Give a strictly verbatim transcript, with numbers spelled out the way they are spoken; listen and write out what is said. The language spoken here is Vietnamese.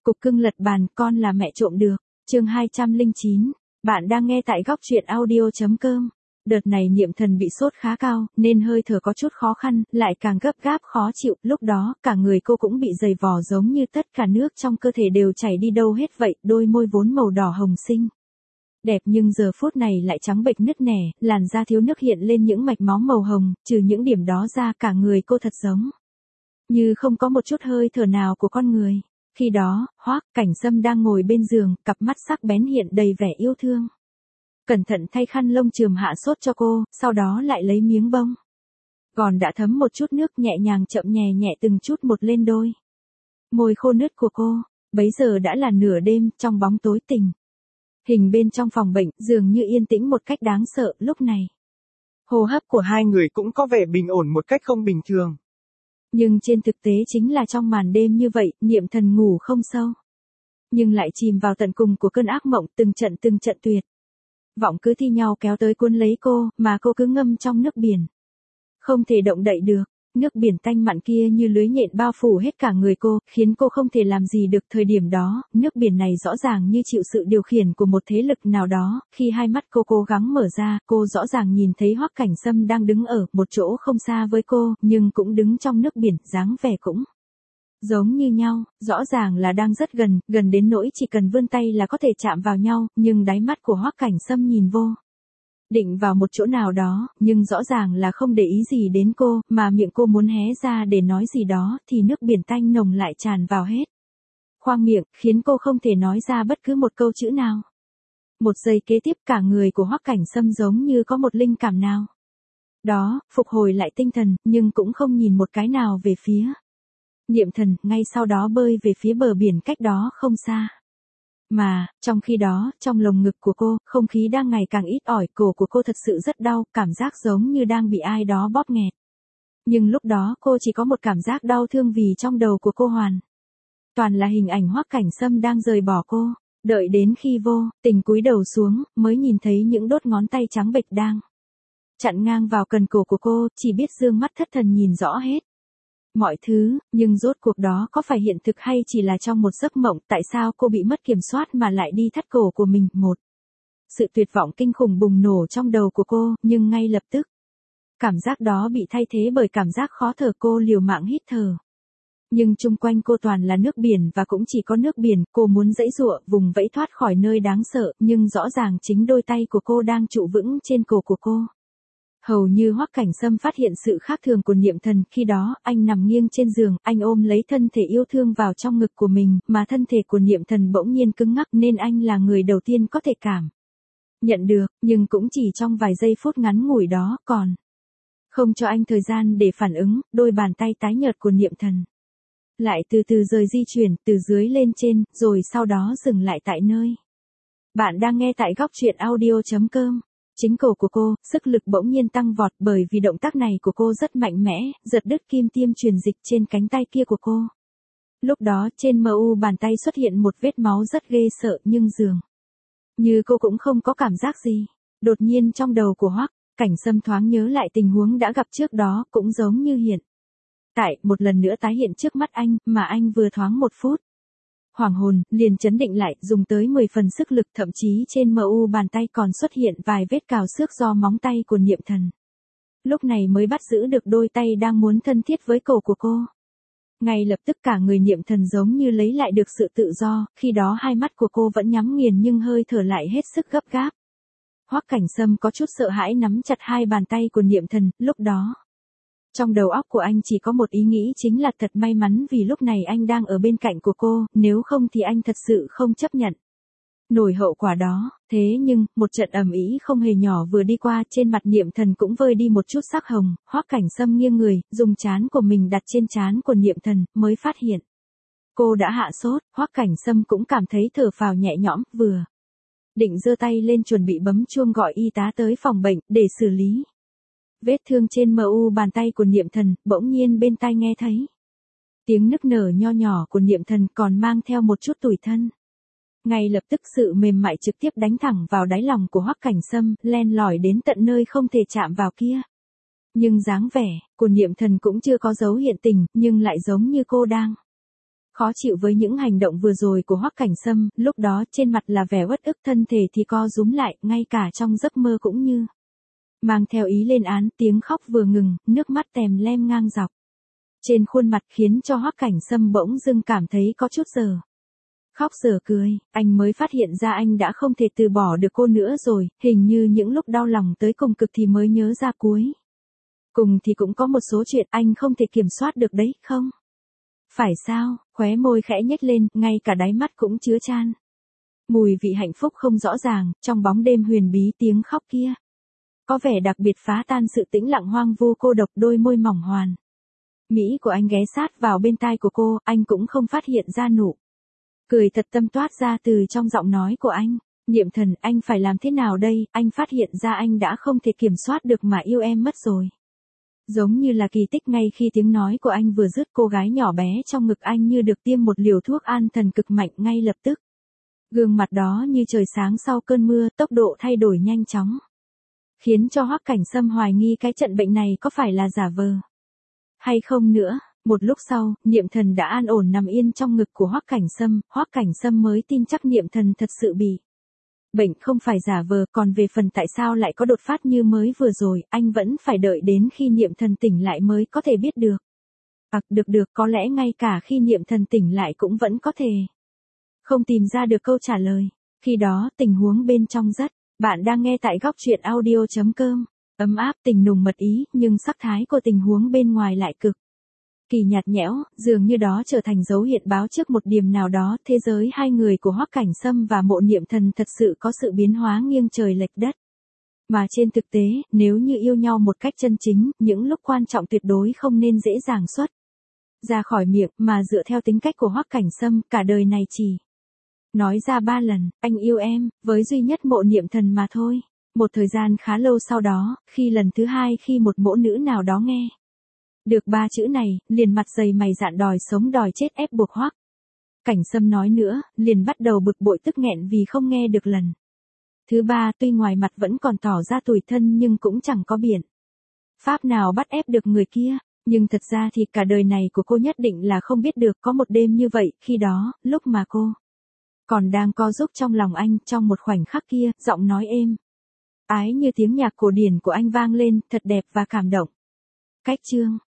Cục cưng lật bàn, con là mẹ trộm được. Chương hai trăm lẻ chín. Bạn đang nghe tại góc truyện audio chấm com. Đợt này Niệm Thần bị sốt khá cao, nên hơi thở có chút khó khăn, lại càng gấp gáp khó chịu, lúc đó, cả người cô cũng bị dày vò giống như tất cả nước trong cơ thể đều chảy đi đâu hết vậy, đôi môi vốn màu đỏ hồng xinh. Đẹp nhưng giờ phút này lại trắng bệch nứt nẻ, làn da thiếu nước hiện lên những mạch máu màu hồng, trừ những điểm đó ra cả người cô thật giống như không có một chút hơi thở nào của con người. Khi đó, Hoắc Cảnh Sâm đang ngồi bên giường, cặp mắt sắc bén hiện đầy vẻ yêu thương. Cẩn thận thay khăn lông chườm hạ sốt cho cô, sau đó lại lấy miếng bông gòn đã thấm một chút nước nhẹ nhàng chậm nhẹ nhẹ từng chút một lên đôi môi khô nứt của cô. Bấy giờ đã là nửa đêm, trong bóng tối tình hình bên trong phòng bệnh dường như yên tĩnh một cách đáng sợ lúc này. Hô hấp của hai người cũng có vẻ bình ổn một cách không bình thường. Nhưng trên thực tế chính là trong màn đêm như vậy, Niệm Thần ngủ không sâu, nhưng lại chìm vào tận cùng của cơn ác mộng, từng trận từng trận tuyệt vọng cứ thi nhau kéo tới cuốn lấy cô, mà cô cứ ngâm trong nước biển, không thể động đậy được. Nước biển tanh mặn kia như lưới nhện bao phủ hết cả người cô, khiến cô không thể làm gì được. Thời điểm đó, nước biển này rõ ràng như chịu sự điều khiển của một thế lực nào đó. Khi hai mắt cô cố gắng mở ra, cô rõ ràng nhìn thấy Hoắc Cảnh Sâm đang đứng ở một chỗ không xa với cô, nhưng cũng đứng trong nước biển, dáng vẻ cũng giống như nhau, rõ ràng là đang rất gần, gần đến nỗi chỉ cần vươn tay là có thể chạm vào nhau, nhưng đáy mắt của Hoắc Cảnh Sâm nhìn vô định vào một chỗ nào đó, nhưng rõ ràng là không để ý gì đến cô, mà miệng cô muốn hé ra để nói gì đó, thì nước biển tanh nồng lại tràn vào hết khoang miệng, khiến cô không thể nói ra bất cứ một câu chữ nào. Một giây kế tiếp cả người của Hoắc Cảnh Sâm giống như có một linh cảm nào đó, phục hồi lại tinh thần, nhưng cũng không nhìn một cái nào về phía Niệm Thần, ngay sau đó bơi về phía bờ biển cách đó không xa. Mà, trong khi đó, trong lồng ngực của cô, không khí đang ngày càng ít ỏi, cổ của cô thật sự rất đau, cảm giác giống như đang bị ai đó bóp nghẹt. Nhưng lúc đó cô chỉ có một cảm giác đau thương vì trong đầu của cô hoàn toàn là hình ảnh Hoắc Cảnh Sâm đang rời bỏ cô. Đợi đến khi vô tình cúi đầu xuống, mới nhìn thấy những đốt ngón tay trắng bệch đang chặn ngang vào cần cổ của cô, chỉ biết dương mắt thất thần nhìn rõ hết mọi thứ, nhưng rốt cuộc đó có phải hiện thực hay chỉ là trong một giấc mộng? Tại sao cô bị mất kiểm soát mà lại đi thắt cổ của mình? Một sự tuyệt vọng kinh khủng bùng nổ trong đầu của cô, nhưng ngay lập tức cảm giác đó bị thay thế bởi cảm giác khó thở. Cô liều mạng hít thở, nhưng chung quanh cô toàn là nước biển và cũng chỉ có nước biển. Cô muốn giãy giụa, vùng vẫy thoát khỏi nơi đáng sợ, nhưng rõ ràng chính đôi tay của cô đang trụ vững trên cổ của cô. Hầu như Hoắc Cảnh Sâm phát hiện sự khác thường của Niệm Thần, khi đó, anh nằm nghiêng trên giường, anh ôm lấy thân thể yêu thương vào trong ngực của mình, mà thân thể của Niệm Thần bỗng nhiên cứng ngắc, nên anh là người đầu tiên có thể cảm nhận được, nhưng cũng chỉ trong vài giây phút ngắn ngủi đó, còn không cho anh thời gian để phản ứng. Đôi bàn tay tái nhợt của Niệm Thần lại từ từ rời di chuyển, từ dưới lên trên, rồi sau đó dừng lại tại nơi bạn đang nghe tại góc truyện audio chấm com. Chính cổ của cô, sức lực bỗng nhiên tăng vọt, bởi vì động tác này của cô rất mạnh mẽ, giật đứt kim tiêm truyền dịch trên cánh tay kia của cô. Lúc đó, trên mu bàn tay xuất hiện một vết máu rất ghê sợ, nhưng dường như cô cũng không có cảm giác gì. Đột nhiên trong đầu của Hoắc Cảnh Sâm thoáng nhớ lại tình huống đã gặp trước đó, cũng giống như hiện tại, một lần nữa tái hiện trước mắt anh, mà anh vừa thoáng một phút hoàng hồn, liền chấn định lại, dùng tới mười phần sức lực, thậm chí trên mu bàn tay còn xuất hiện vài vết cào xước do móng tay của Niệm Thần. Lúc này mới bắt giữ được đôi tay đang muốn thân thiết với cổ của cô. Ngay lập tức cả người Niệm Thần giống như lấy lại được sự tự do, khi đó hai mắt của cô vẫn nhắm nghiền nhưng hơi thở lại hết sức gấp gáp. Hoắc Cảnh Sâm có chút sợ hãi nắm chặt hai bàn tay của Niệm Thần, lúc đó trong đầu óc của anh chỉ có một ý nghĩ, chính là thật may mắn vì lúc này anh đang ở bên cạnh của cô, nếu không thì anh thật sự không chấp nhận nổi hậu quả đó. Thế nhưng, một trận ầm ĩ không hề nhỏ vừa đi qua, trên mặt Niệm Thần cũng vơi đi một chút sắc hồng. Hoắc Cảnh Sâm nghiêng người, dùng trán của mình đặt trên trán của Niệm Thần, mới phát hiện cô đã hạ sốt. Hoắc Cảnh Sâm cũng cảm thấy thở phào nhẹ nhõm, vừa định giơ tay lên chuẩn bị bấm chuông gọi y tá tới phòng bệnh để xử lý vết thương trên mu bàn tay của Niệm Thần, bỗng nhiên bên tai nghe thấy tiếng nức nở nho nhỏ của Niệm Thần, còn mang theo một chút tủi thân. Ngay lập tức sự mềm mại trực tiếp đánh thẳng vào đáy lòng của Hoắc Cảnh Sâm, len lỏi đến tận nơi không thể chạm vào kia. Nhưng dáng vẻ của Niệm Thần cũng chưa có dấu hiện tình, nhưng lại giống như cô đang Khó chịu với những hành động vừa rồi của Hoắc Cảnh Sâm, lúc đó trên mặt là vẻ uất ức, thân thể thì co rúm lại, ngay cả trong giấc mơ cũng như mang theo ý lên án, tiếng khóc vừa ngừng, nước mắt tèm lem ngang dọc trên khuôn mặt khiến cho Hoắc Cảnh Sâm bỗng dưng cảm thấy có chút giờ khóc giờ cười, anh mới phát hiện ra anh đã không thể từ bỏ được cô nữa rồi, hình như những lúc đau lòng tới cùng cực thì mới nhớ ra cuối cùng thì cũng có một số chuyện anh không thể kiểm soát được đấy, không? Phải sao? Khóe môi khẽ nhếch lên, ngay cả đáy mắt cũng chứa chan mùi vị hạnh phúc không rõ ràng, trong bóng đêm huyền bí tiếng khóc kia có vẻ đặc biệt phá tan sự tĩnh lặng hoang vu cô độc, đôi môi mỏng hoàn mỹ của anh ghé sát vào bên tai của cô, anh cũng không phát hiện ra nụ cười thật tâm toát ra từ trong giọng nói của anh. Niệm Thần, anh phải làm thế nào đây? Anh phát hiện ra anh đã không thể kiểm soát được mà yêu em mất rồi. Giống như là kỳ tích, ngay khi tiếng nói của anh vừa dứt, cô gái nhỏ bé trong ngực anh như được tiêm một liều thuốc an thần cực mạnh ngay lập tức. Gương mặt đó như trời sáng sau cơn mưa, tốc độ thay đổi nhanh chóng, khiến cho Hoắc Cảnh Sâm hoài nghi cái trận bệnh này có phải là giả vờ hay không nữa. Một lúc sau, Niệm Thần đã an ổn nằm yên trong ngực của Hoắc Cảnh Sâm, Hoắc Cảnh Sâm mới tin chắc Niệm Thần thật sự bị bệnh, không phải giả vờ. Còn về phần tại sao lại có đột phát như mới vừa rồi, anh vẫn phải đợi đến khi Niệm Thần tỉnh lại mới có thể biết được. À, được được, có lẽ ngay cả khi Niệm Thần tỉnh lại cũng vẫn có thể không tìm ra được câu trả lời. Khi đó, tình huống bên trong rất, bạn đang nghe tại góc truyện audio chấm com, ấm áp tình nùng mật ý, nhưng sắc thái của tình huống bên ngoài lại cực kỳ nhạt nhẽo, dường như đó trở thành dấu hiện báo trước một điểm nào đó. Thế giới hai người của Hoắc Cảnh Sâm và Mộ Niệm Thần thật sự có sự biến hóa nghiêng trời lệch đất. Mà trên thực tế, nếu như yêu nhau một cách chân chính, những lúc quan trọng tuyệt đối không nên dễ dàng xuất ra khỏi miệng, mà dựa theo tính cách của Hoắc Cảnh Sâm, cả đời này chỉ nói ra ba lần, anh yêu em, với duy nhất Mộ Niệm Thần mà thôi. Một thời gian khá lâu sau đó, khi lần thứ hai khi một mẫu nữ nào đó nghe được ba chữ này, liền mặt dày mày dạn đòi sống đòi chết ép buộc Hoắc Cảnh Sâm nói nữa, liền bắt đầu bực bội tức nghẹn vì không nghe được lần thứ ba. Tuy ngoài mặt vẫn còn tỏ ra tủi thân nhưng cũng chẳng có biện pháp nào bắt ép được người kia. Nhưng thật ra thì cả đời này của cô nhất định là không biết được có một đêm như vậy. Khi đó, lúc mà cô còn đang co giúp trong lòng anh, trong một khoảnh khắc kia, giọng nói êm ái như tiếng nhạc cổ điển của anh vang lên, thật đẹp và cảm động. Cách chương